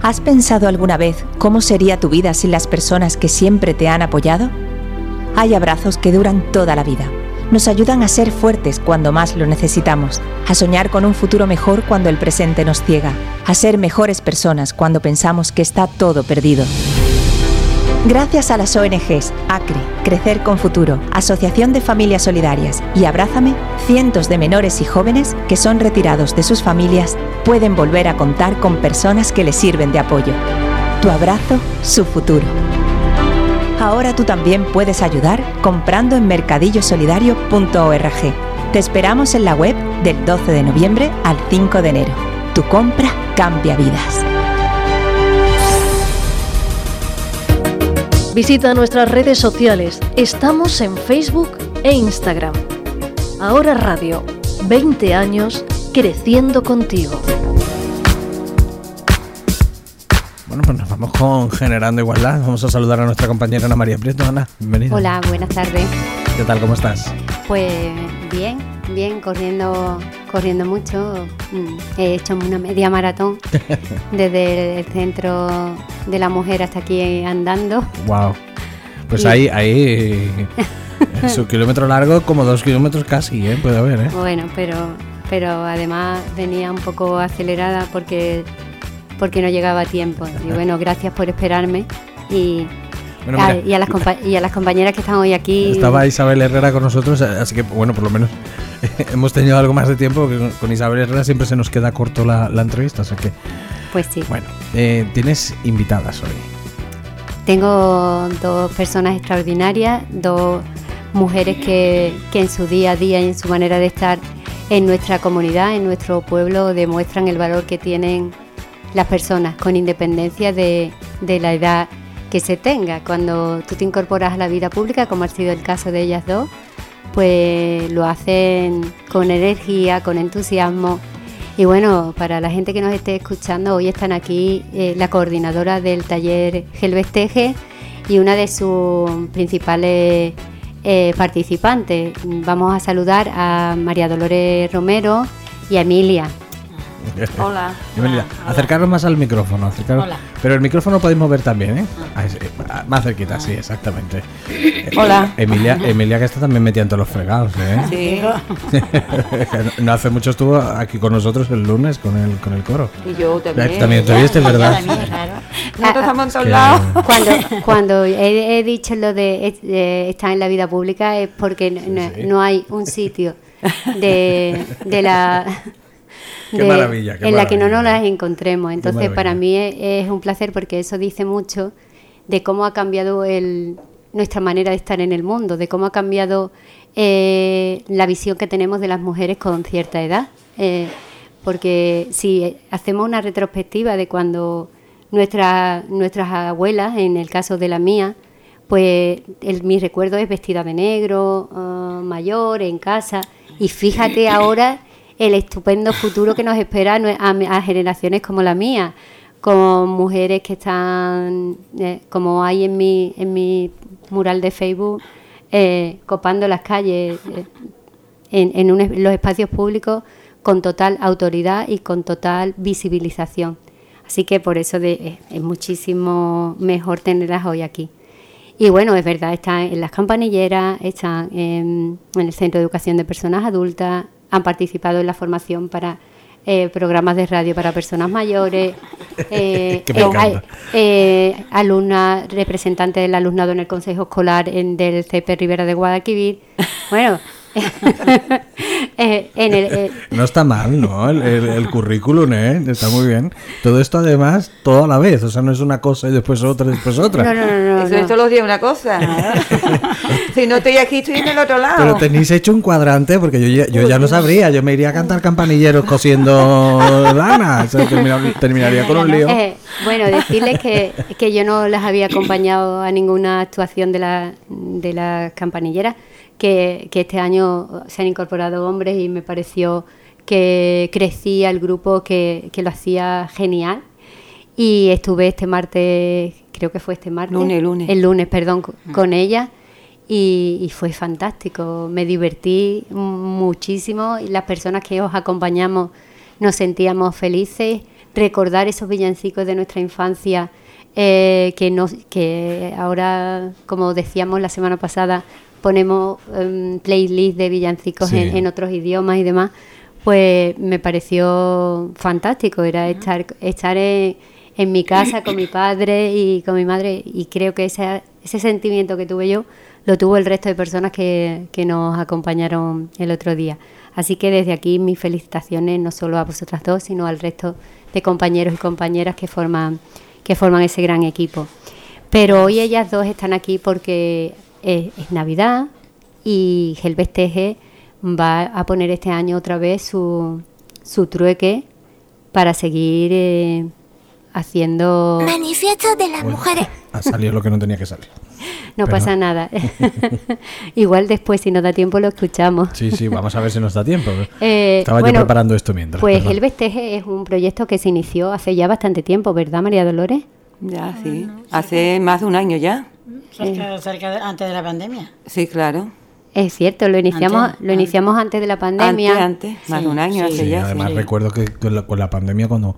¿Has pensado alguna vez cómo sería tu vida sin las personas que siempre te han apoyado? Hay abrazos que duran toda la vida. Nos ayudan a ser fuertes cuando más lo necesitamos, a soñar con un futuro mejor cuando el presente nos ciega, a ser mejores personas cuando pensamos que está todo perdido. Gracias a las O N Ges, ACRE, Crecer con Futuro, Asociación de Familias Solidarias y Abrázame, cientos de menores y jóvenes que son retirados de sus familias pueden volver a contar con personas que les sirven de apoyo. Tu abrazo, su futuro. Ahora tú también puedes ayudar comprando en mercadillo solidario punto org. Te esperamos en la web del doce de noviembre al cinco de enero. Tu compra cambia vidas. Visita nuestras redes sociales. Estamos en Facebook e Instagram. Ahora Radio, veinte años creciendo contigo. Bueno, pues nos vamos con Generando Igualdad. Vamos a saludar a nuestra compañera Ana María Prieto. Ana, bienvenida. Hola, buenas tardes. ¿Qué tal? ¿Cómo estás? Pues bien, bien, corriendo corriendo mucho. He hecho una media maratón desde el centro de la mujer hasta aquí andando. Wow. Pues y... ahí, ahí es un kilómetro largo, como dos kilómetros casi, ¿eh? Puede haber, ¿eh? Bueno, pero, pero además venía un poco acelerada porque, porque no llegaba a tiempo. Y bueno, gracias por esperarme y... Bueno, mira, y, a las compa- y a las compañeras que están hoy aquí. Estaba Isabel Herrera con nosotros, así que bueno, por lo menos hemos tenido algo más de tiempo, porque con Isabel Herrera siempre se nos queda corto la, la entrevista, así que... Pues sí. Bueno, eh, tienes invitadas hoy. Tengo dos personas extraordinarias, dos mujeres que, que en su día a día y en su manera de estar en nuestra comunidad, en nuestro pueblo, demuestran el valor que tienen las personas, con independencia de, de la edad que se tenga. Cuando tú te incorporas a la vida pública, como ha sido el caso de ellas dos, pues lo hacen con energía, con entusiasmo. Y bueno, para la gente que nos esté escuchando, hoy están aquí eh, la coordinadora del taller Gelvesteje y una de sus principales eh, participantes. Vamos a saludar a María Dolores Romero y a Emilia. Hola. Bienvenida. Hola. Acercaros más al micrófono. Acercaros. Hola. Pero el micrófono podéis mover también, ¿eh? Ah, sí, más cerquita, sí, exactamente. Hola. Emilia, Emilia que está también metida en todos los fregados, ¿eh? Sí. No hace mucho estuvo aquí con nosotros el lunes con el con el coro. Y yo también. También te viste, ¿verdad? Nosotros estamos en todos Que- lados. Cuando, cuando he, he dicho lo de eh, estar en la vida pública es porque no, no- Sí. no hay un sitio de, de la... Qué maravilla, qué en la que no nos maravilla. las encontremos. Entonces, maravilla. para mí es, es un placer porque eso dice mucho de cómo ha cambiado el, nuestra manera de estar en el mundo, de cómo ha cambiado eh, la visión que tenemos de las mujeres con cierta edad. Eh, porque si hacemos una retrospectiva de cuando nuestras nuestras abuelas, en el caso de la mía, pues el, mi recuerdo es vestida de negro, uh, mayor, en casa, y fíjate ahora el estupendo futuro que nos espera a, nue- a, a generaciones como la mía, con mujeres que están, eh, como hay en mi, en mi mural de Facebook, eh, copando las calles, eh, en, en un es- los espacios públicos, con total autoridad y con total visibilización. Así que por eso de, eh, es muchísimo mejor tenerlas hoy aquí. Y bueno, es verdad, están en las campanilleras, están en, en el Centro de Educación de Personas Adultas, han participado en la formación para eh, programas de radio para personas mayores, eh, Que me eh, encanta. hay, eh, alumna, representante del alumnado en el Consejo Escolar en, del C P Rivera de Guadalquivir. Bueno, eh, en el... eh, No está mal, ¿no? El, el- el currículum, ¿eh? Está muy bien. Todo esto además, todo a la vez. O sea, no es una cosa y después otra y después otra. no, no, no, no, Eso no. es todos los días una cosa. Si no estoy aquí, estoy en el otro lado. Pero tenéis hecho un cuadrante, porque yo ya, yo ya no sabría. Yo me iría a cantar campanilleros cosiendo lana. O sea, termina- terminaría con un lío. Eh, bueno, decirles que, que yo no las había acompañado a ninguna actuación de la, de las campanilleras, que, que este año se han incorporado hombres y me pareció que crecía el grupo, que, que lo hacía genial. Y estuve este martes, creo que fue este martes. Lunes, lunes. El lunes, perdón, co- con ella. Y, y fue fantástico, me divertí muchísimo y las personas que os acompañamos nos sentíamos felices recordar esos villancicos de nuestra infancia, eh, que, nos, que ahora, como decíamos la semana pasada, ponemos um, playlist de villancicos sí. en, en otros idiomas y demás, pues me pareció fantástico. Era estar, estar en, en mi casa con mi padre y con mi madre, y creo que ese, ese sentimiento que tuve yo lo tuvo el resto de personas que, que nos acompañaron el otro día. Así que desde aquí mis felicitaciones no solo a vosotras dos, sino al resto de compañeros y compañeras que forman, que forman ese gran equipo. Pero hoy ellas dos están aquí porque es, es Navidad y Gelbes Teje va a poner este año otra vez su, su trueque para seguir eh, haciendo... Manifiesto de las Uy, mujeres. Ha salido lo que no tenía que salir. No Pero... pasa nada. Igual después, si nos da tiempo, lo escuchamos. Sí, sí, vamos a ver si nos da tiempo. Eh, Estaba bueno, yo preparando esto mientras. Pues perdón. Gelbes Teje es un proyecto que se inició hace ya bastante tiempo, ¿verdad, María Dolores? Ya, sí. Hace más de un año ya. Cerca, cerca de, antes de la pandemia. Sí, claro. Es cierto, lo iniciamos Antes, lo iniciamos antes de la pandemia. Antes, antes, más Sí, de un año sí. hace Sí, ya. además sí. recuerdo que con la, con la pandemia, cuando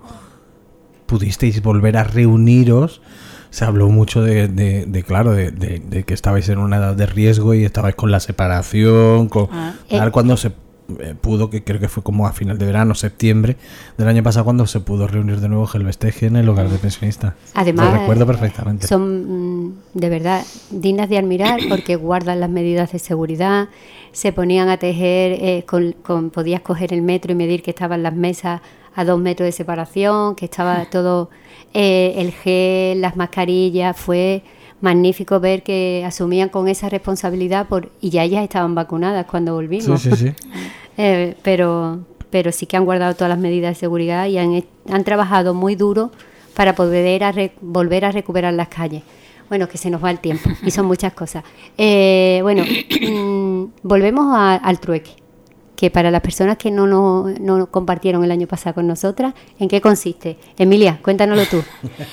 pudisteis volver a reuniros, se habló mucho de, de, de claro, de, de, de que estabais en una edad de riesgo y estabais con la separación, con Ah. tal, Eh. cuando se eh, pudo, que creo que fue como a final de verano, septiembre del año pasado, cuando se pudo reunir de nuevo Gelbes Teje en el hogar de pensionistas. Además, lo recuerdo perfectamente. Son mm, de verdad dignas de admirar porque guardan las medidas de seguridad, se ponían a tejer, eh, con, con, podías coger el metro y medir que estaban las mesas a dos metros de separación, que estaba todo, eh, el gel, las mascarillas. Fue magnífico ver que asumían con esa responsabilidad por, y ya ellas estaban vacunadas cuando volvimos. Sí, sí, sí. eh, pero, pero sí que han guardado todas las medidas de seguridad y han, han trabajado muy duro para poder a re, volver a recuperar las calles. Bueno, que se nos va el tiempo y son muchas cosas. Eh, bueno, mmm, volvemos a, al trueque, que para las personas que no, no, no compartieron el año pasado con nosotras, ¿en qué consiste? Emilia, cuéntanoslo tú.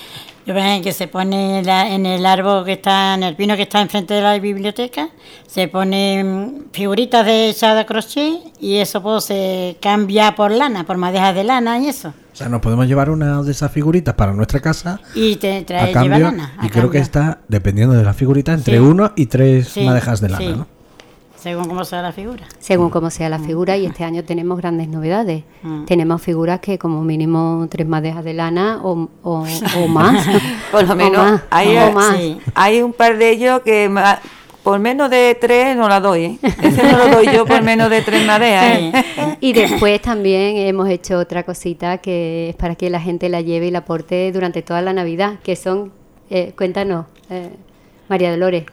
Yo veo que se pone la, en el árbol que está, en el pino que está enfrente de la biblioteca, se ponen figuritas de hechas de crochet y eso pues se cambia por lana, por madejas de lana y eso. O sea, nos podemos llevar una de esas figuritas para nuestra casa Y te trae, a cambio, lleva lana. a y creo cambio. que está, dependiendo de la figurita, entre Sí. uno y tres Sí, madejas de lana, sí. ¿no? Según cómo sea la figura. Según como sea la figura, y este año tenemos grandes novedades. Mm. Tenemos figuras que como mínimo tres madejas de lana o, o, o más. Por lo O menos más, hay, o más. Sí. hay un par de ellos que ma- por menos de tres no la doy, ¿eh? Ese no lo doy yo por menos de tres madejas, ¿eh? Y después también hemos hecho otra cosita que es para que la gente la lleve y la porte durante toda la Navidad, que son, eh, cuéntanos, eh, María Dolores.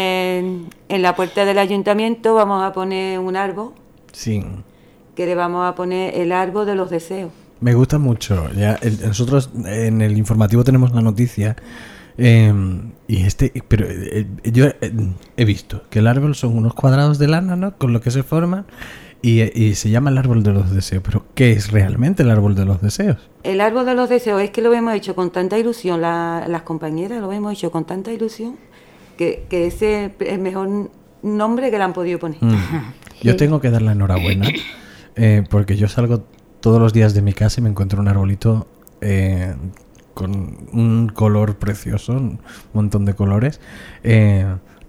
En, en la puerta del ayuntamiento vamos a poner un árbol, Sí. que le vamos a poner el árbol de los deseos. Me gusta mucho. Ya, el- nosotros en el informativo tenemos la noticia eh, y este, pero eh, yo eh, he visto que el árbol son unos cuadrados de lana, ¿no? Con lo que se forman y, y se llama el árbol de los deseos. Pero ¿qué es realmente el árbol de los deseos? El árbol de los deseos es que lo hemos hecho con tanta ilusión, la- las compañeras lo hemos hecho con tanta ilusión que, que ese es el mejor nombre que le han podido poner. Mm. Yo tengo que dar la enhorabuena eh, porque yo salgo todos los días de mi casa y me encuentro un arbolito eh, con un color precioso, un montón de colores, eh,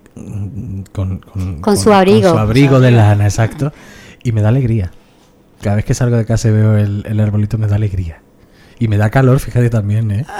con, con- Con su abrigo. con su abrigo de lana, exacto, y me da alegría. Cada vez que salgo de casa y veo el, el arbolito me da alegría. Y me da calor, fíjate también, ¿eh?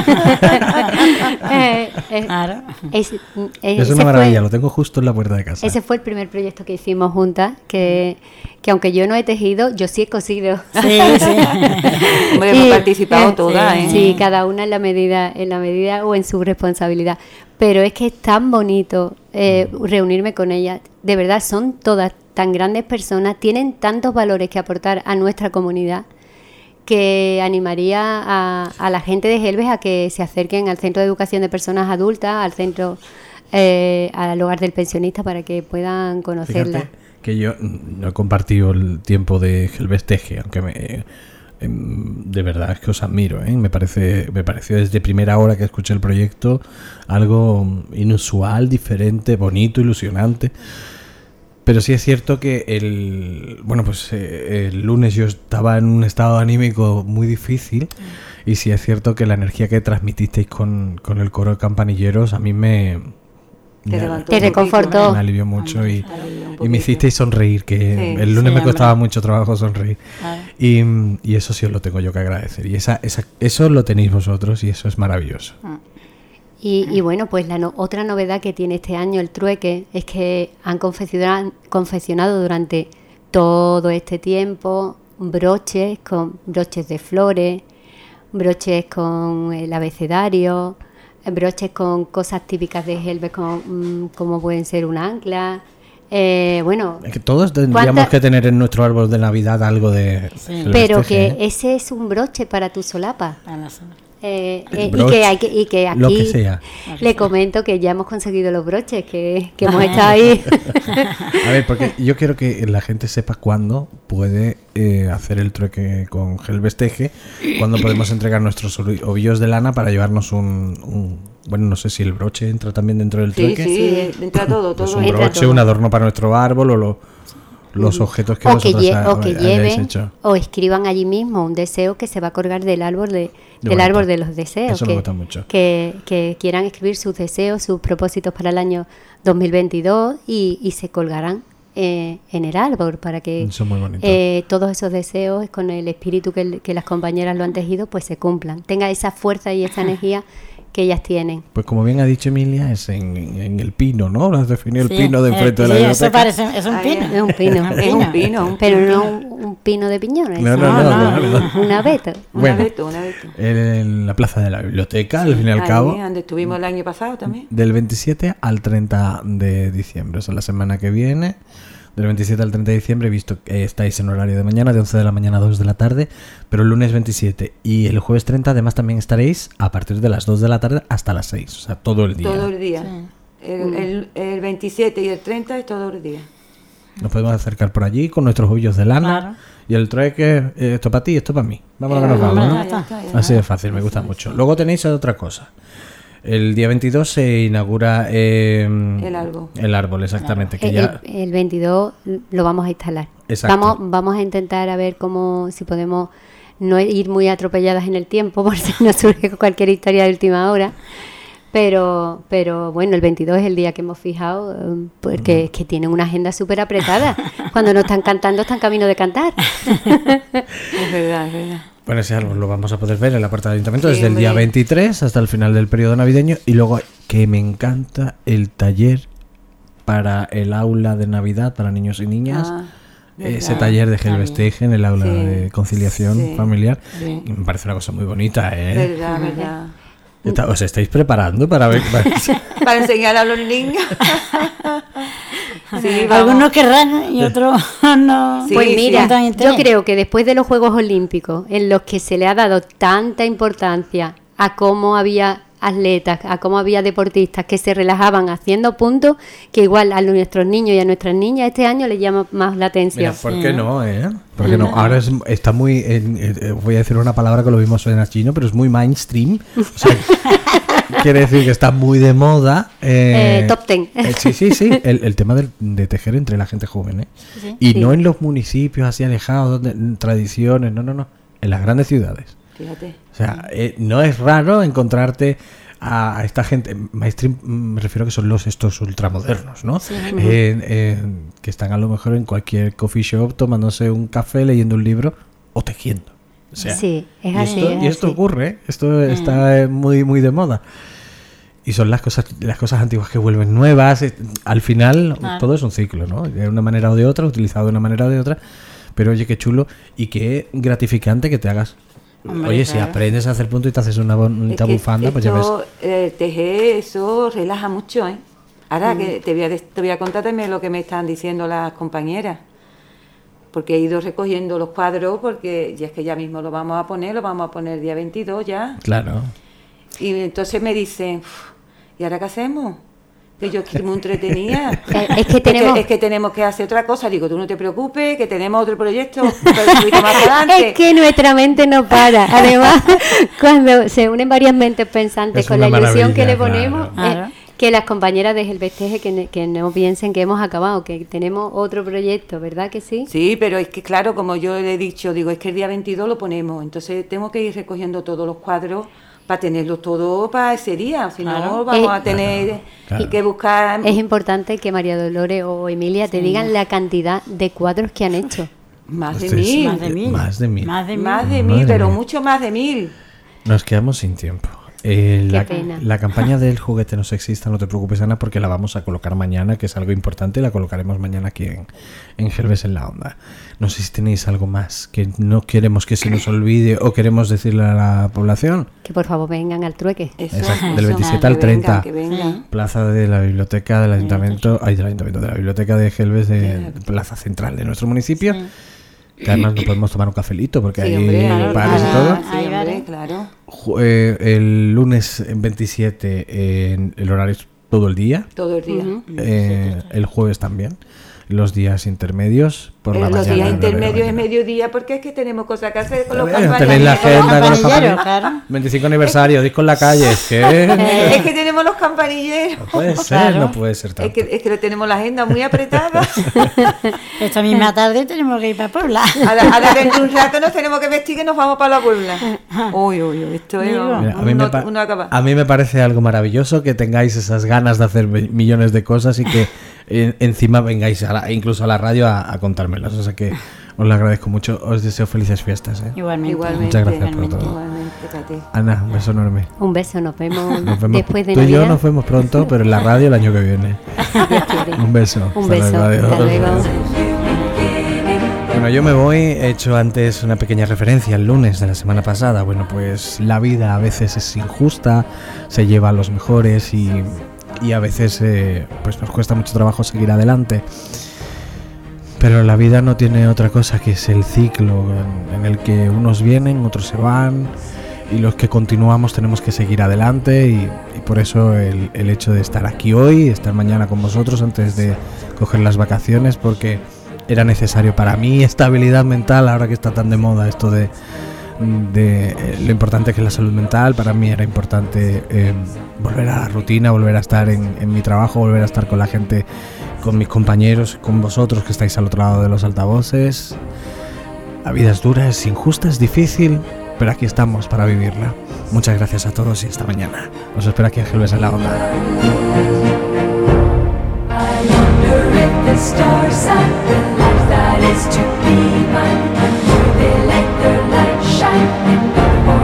Eh, eh, Claro. es, eh, Es ese una fue- maravilla, lo tengo justo en la puerta de casa. Ese fue el primer proyecto que hicimos juntas, que, que aunque yo no he tejido, yo sí he cosido. Sí, sí. Hombre, hemos Y- participado eh, todas, ¿eh? Sí, cada una en la medida, en la medida o en su responsabilidad. Pero es que es tan bonito eh, reunirme con ellas. De verdad, son todas tan grandes personas, tienen tantos valores que aportar a nuestra comunidad, que animaría a, a la gente de Gelbes a que se acerquen al Centro de Educación de Personas Adultas, al centro, eh, al hogar del pensionista, para que puedan conocerla. Fíjate que yo no he compartido el tiempo de Gelbes Teje, aunque me, em, de verdad es que os admiro, ¿eh? Me parece, me pareció desde primera hora que escuché el proyecto algo inusual, diferente, bonito, ilusionante. Pero sí es cierto que el bueno pues eh, el lunes yo estaba en un estado anímico muy difícil y sí es cierto que la energía que transmitisteis con, con el coro de campanilleros a mí me Te, me, Te reconfortó. me alivió mucho y, un y me hicisteis sonreír, que Sí, el lunes sí, me costaba hombre. mucho trabajo sonreír. Claro. Y, y eso sí os lo tengo yo que agradecer. Y esa, esa, eso lo tenéis vosotros y eso es maravilloso. Y, y bueno, pues la no- otra novedad que tiene este año el trueque es que han confeccionado, confeccionado durante todo este tiempo broches con broches de flores, broches con el abecedario, broches con cosas típicas de Gelbe, con, mm, como pueden ser un ancla. Eh, bueno, Es que todos tendríamos ¿Cuánta- que tener en nuestro árbol de Navidad algo de... Sí. del pero festeje, que ¿eh? ese es un broche para tu solapa. A la zona. Eh, El eh, y, broche, que hay que, y que aquí lo que sea. le comento que ya hemos conseguido los broches, que, que hemos estado ahí. A ver, porque yo quiero que la gente sepa cuándo puede eh, hacer el trueque con Gelbesteje, cuándo podemos entregar nuestros ovi- ovillos de lana para llevarnos un, un- bueno, no sé si el broche entra también dentro del Sí, trueque. sí, entra todo, Pues todo. un entra broche, todo. un adorno para nuestro árbol o lo- los objetos que o, que vosotros lle- ha- o que hayáis lleven hecho. o escriban allí mismo un deseo que se va a colgar del árbol de, del bonito. árbol de los deseos. Eso me que, gusta mucho. Que, que quieran escribir sus deseos, sus propósitos para el año dos mil veintidós y, y se colgarán eh, en el árbol para que Eso es muy bonito. eh, todos esos deseos con el espíritu que, el- que las compañeras lo han tejido pues se cumplan. Tenga esa fuerza y esa energía que ellas tienen. Pues como bien ha dicho Emilia, es en, en el pino, ¿no? Lo has definido el Sí, pino de enfrente de la sí, biblioteca. eso parece, es un Ahí, pino. Es un pino. Es un pino, un Pero pino. no un, un pino de piñones. No, no, no, no, no. claro. Un abeto. Un Bueno. abeto, un abeto. En la plaza de la biblioteca, al fin y al Ahí, cabo, donde estuvimos el año pasado también. del veintisiete al treinta de diciembre, o sea, la semana que viene. Del veintisiete al treinta de diciembre, he visto que estáis en horario de mañana, de once de la mañana a dos de la tarde, pero el lunes veintisiete y el jueves treinta además también estaréis a partir de las dos de la tarde hasta las seis, o sea, todo el día. Todo el día. El, el, el veintisiete y el treinta es todo el día. Nos podemos acercar por allí con nuestros ovillos de lana Claro. y el trueque, eh, esto para ti, esto para mí. Vamos a que nos Eh, vamos, ¿no? ya está, ya está. Así de fácil, me gusta mucho. Luego tenéis otra cosa. El día veintidós se inaugura eh, El árbol. el árbol, exactamente. Que El, ya, el- el veintidós lo vamos a instalar. Exacto. Vamos, vamos a intentar a ver cómo, si podemos no ir muy atropelladas en el tiempo, por si nos surge cualquier historia de última hora. Pero, pero bueno, el veintidós es el día que hemos fijado, eh, porque es que tienen una agenda súper apretada. Cuando no están cantando, están camino de cantar. Es verdad, es verdad. Bueno, ese árbol lo vamos a poder ver en la puerta del ayuntamiento Sí, desde el día hombre. veintitrés hasta el final del periodo navideño. Y luego, que me encanta el taller para el aula de Navidad para niños y niñas. Ah, Ese verdad. taller de Gelbesteje en el aula Sí, de conciliación sí, familiar. sí. Y me parece una cosa muy bonita, ¿eh? Verdad, verdad. Está- ¿Os estáis preparando para ver? para- Para enseñar a los niños. Sí, vamos. Algunos querrán y otros no. Sí, Pues sí. mira, Sientan interés. yo creo que después de los Juegos Olímpicos, en los que se le ha dado tanta importancia a cómo había atletas, a cómo había deportistas que se relajaban haciendo puntos, que igual a nuestros niños y a nuestras niñas este año les llama más la atención. Mira, ¿por qué no, eh? ¿Por qué no? Ahora es- está muy... en- eh, voy a decir una palabra que lo vimos en chino, pero es muy mainstream. O sea, quiere decir que está muy de moda. eh, Eh, top ten. eh, sí, sí, sí. El, el tema del- de tejer entre la gente joven, ¿eh? Y Sí. no en los municipios así alejados, donde, en tradiciones, no, no, no. En las grandes ciudades. Fíjate. O sea, eh, no es raro encontrarte a, a esta gente, mainstream, mm, me refiero a que son los estos ultramodernos, ¿no? Eh, eh, que están a lo mejor en cualquier coffee shop tomándose un café, leyendo un libro o tejiendo. O sea, Sí, es y así, esto, es y esto así. ocurre, ¿eh? Esto está eh, muy muy de moda. Y son las cosas las cosas antiguas que vuelven nuevas. eh, Al final Claro. todo es un ciclo, ¿no? De una manera o de otra, utilizado de una manera o de otra. Pero oye, qué chulo y qué gratificante que te hagas. Hombre, Oye, si claro. aprendes a hacer punto y te haces una bonita Es que bufanda, pues ya ves. esto, eh, tejer, eso relaja mucho, ¿eh? Ahora que te voy, a, des- te voy a contar también lo que me están diciendo las compañeras. Porque he ido recogiendo los cuadros, porque ya es que ya mismo lo vamos a poner, lo vamos a poner el día veintidós ya. Claro. Y entonces me dicen, "Uf, ¿y ahora qué hacemos? Que yo estoy muy entretenida. Eh, es que tenemos- es que tenemos que hacer otra cosa. Digo, tú no te preocupes, que tenemos otro proyecto pero un poquito más adelante. Es que nuestra mente no para. Además, cuando se unen varias mentes pensantes Es con la una ilusión que le maravilla, ponemos, claro. eh, Claro. que las compañeras de Gelvesteje que, que no piensen que hemos acabado, que tenemos otro proyecto, ¿verdad que sí? Sí, pero es que claro, como yo le he dicho, digo, es que el día veintidós lo ponemos, entonces tengo que ir recogiendo todos los cuadros para tenerlos todo para ese día, si Claro. no vamos Eh, a tener claro. que buscar... Es importante que María Dolores o Emilia te digan la cantidad de cuadros que han hecho. Más de Este es- mil, Más de mil. Más de mil. Más de mil. más de Madre mil, pero mía. mucho más de mil. Nos quedamos sin tiempo. Eh, Qué la, pena. la campaña del juguete no sexista, no te preocupes, Ana, porque la vamos a colocar mañana, que es algo importante, la colocaremos mañana aquí en, en Gelbes en la Onda. No sé si tenéis algo más que no queremos que se nos olvide o queremos decirle a la población. Que por favor vengan al trueque. Eso, Exacto, del eso, veintisiete al que vengan, treinta. que vengan. Sí. Plaza de la biblioteca del ayuntamiento, ay, del ayuntamiento, de la biblioteca de Gelbes, de plaza central de nuestro municipio. Que además no podemos tomar un cafelito porque Sí, hay hombre, claro, bares y claro. todo. Sí, Hay hombre, bares. claro. Ju- eh, el lunes veintisiete en el horario es todo el día. Todo el día. Ujú. Eh, el jueves también. Los días intermedios por Eh, la los mañana. días nueve de la intermedios es mañana. mediodía porque es que tenemos cosas que hacer con los Eh, campañeros. tenéis la agenda con los campanilleros, campanilleros. claro. veinticinco aniversario, disco en la calle. Es que. Es que tenemos los campanilleros. No puede ser, Claro. no puede ser tanto. Es que, es que tenemos la agenda muy apretada. Esta misma tarde tenemos que ir para Puebla. Ahora, ahora dentro de un rato nos tenemos que vestir y nos vamos para la Puebla. Uy, uy, uy, esto es Digo. Mira, a, mí me uno, pa- uno acaba. a mí me parece algo maravilloso que tengáis esas ganas de hacer mi- millones de cosas y que eh, encima vengáis a la- incluso a la radio a, a contármelas. O sea que os lo agradezco mucho. Os deseo felices fiestas. ¿eh? Igualmente. Igualmente. Muchas gracias por Igualmente. todo. Igualmente, Tati. Ana, un beso enorme. Un beso, nos vemos, Nos vemos. después de Tú y yo Navidad. nos vemos pronto, pero en la radio el año que viene. Dios quiere. Un beso. Un Hasta beso. luego, adiós. Hasta luego. Bueno, yo me voy, he hecho antes una pequeña referencia al lunes de la semana pasada. Bueno, pues la vida a veces es injusta, se lleva a los mejores y, y a veces eh, pues nos cuesta mucho trabajo seguir adelante. Pero la vida no tiene otra cosa que es el ciclo en, en el que unos vienen, otros se van y los que continuamos tenemos que seguir adelante y, y por eso el, el hecho de estar aquí hoy, estar mañana con vosotros antes de coger las vacaciones, porque era necesario para mí estabilidad mental ahora que está tan de moda esto de, de eh, lo importante que es la salud mental. Para mí era importante eh, volver a la rutina, volver a estar en, en mi trabajo, volver a estar con la gente, con mis compañeros, con vosotros que estáis al otro lado de los altavoces. La vida es dura, es injusta, es difícil, pero aquí estamos para vivirla. Muchas gracias a todos y hasta mañana. Os espero aquí en Gelbes en la Onda. The stars and the life that is to be mine, they let their light shine in the morning.